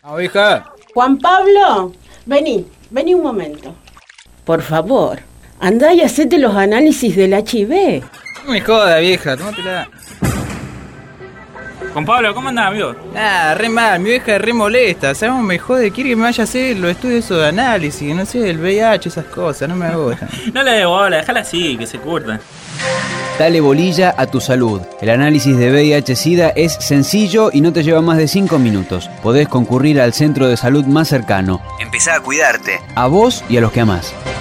Ah, hija. Juan Pablo, vení un momento. Por favor, andá y hacete los análisis del HIV. No me jodas, vieja, tómatela. Juan Pablo, ¿cómo andás, amigo? Re mal, mi vieja es re molesta. ¿Sabes? Me jode, quiere que me vaya a hacer los estudios de análisis, no sé, el VIH, esas cosas, no me gustan. No le dé bola, déjala así, que se curta. Dale bolilla a tu salud. El análisis de VIH-Sida es sencillo y no te lleva más de 5 minutos. Podés concurrir al centro de salud más cercano. Empezá a cuidarte. A vos y a los que amás.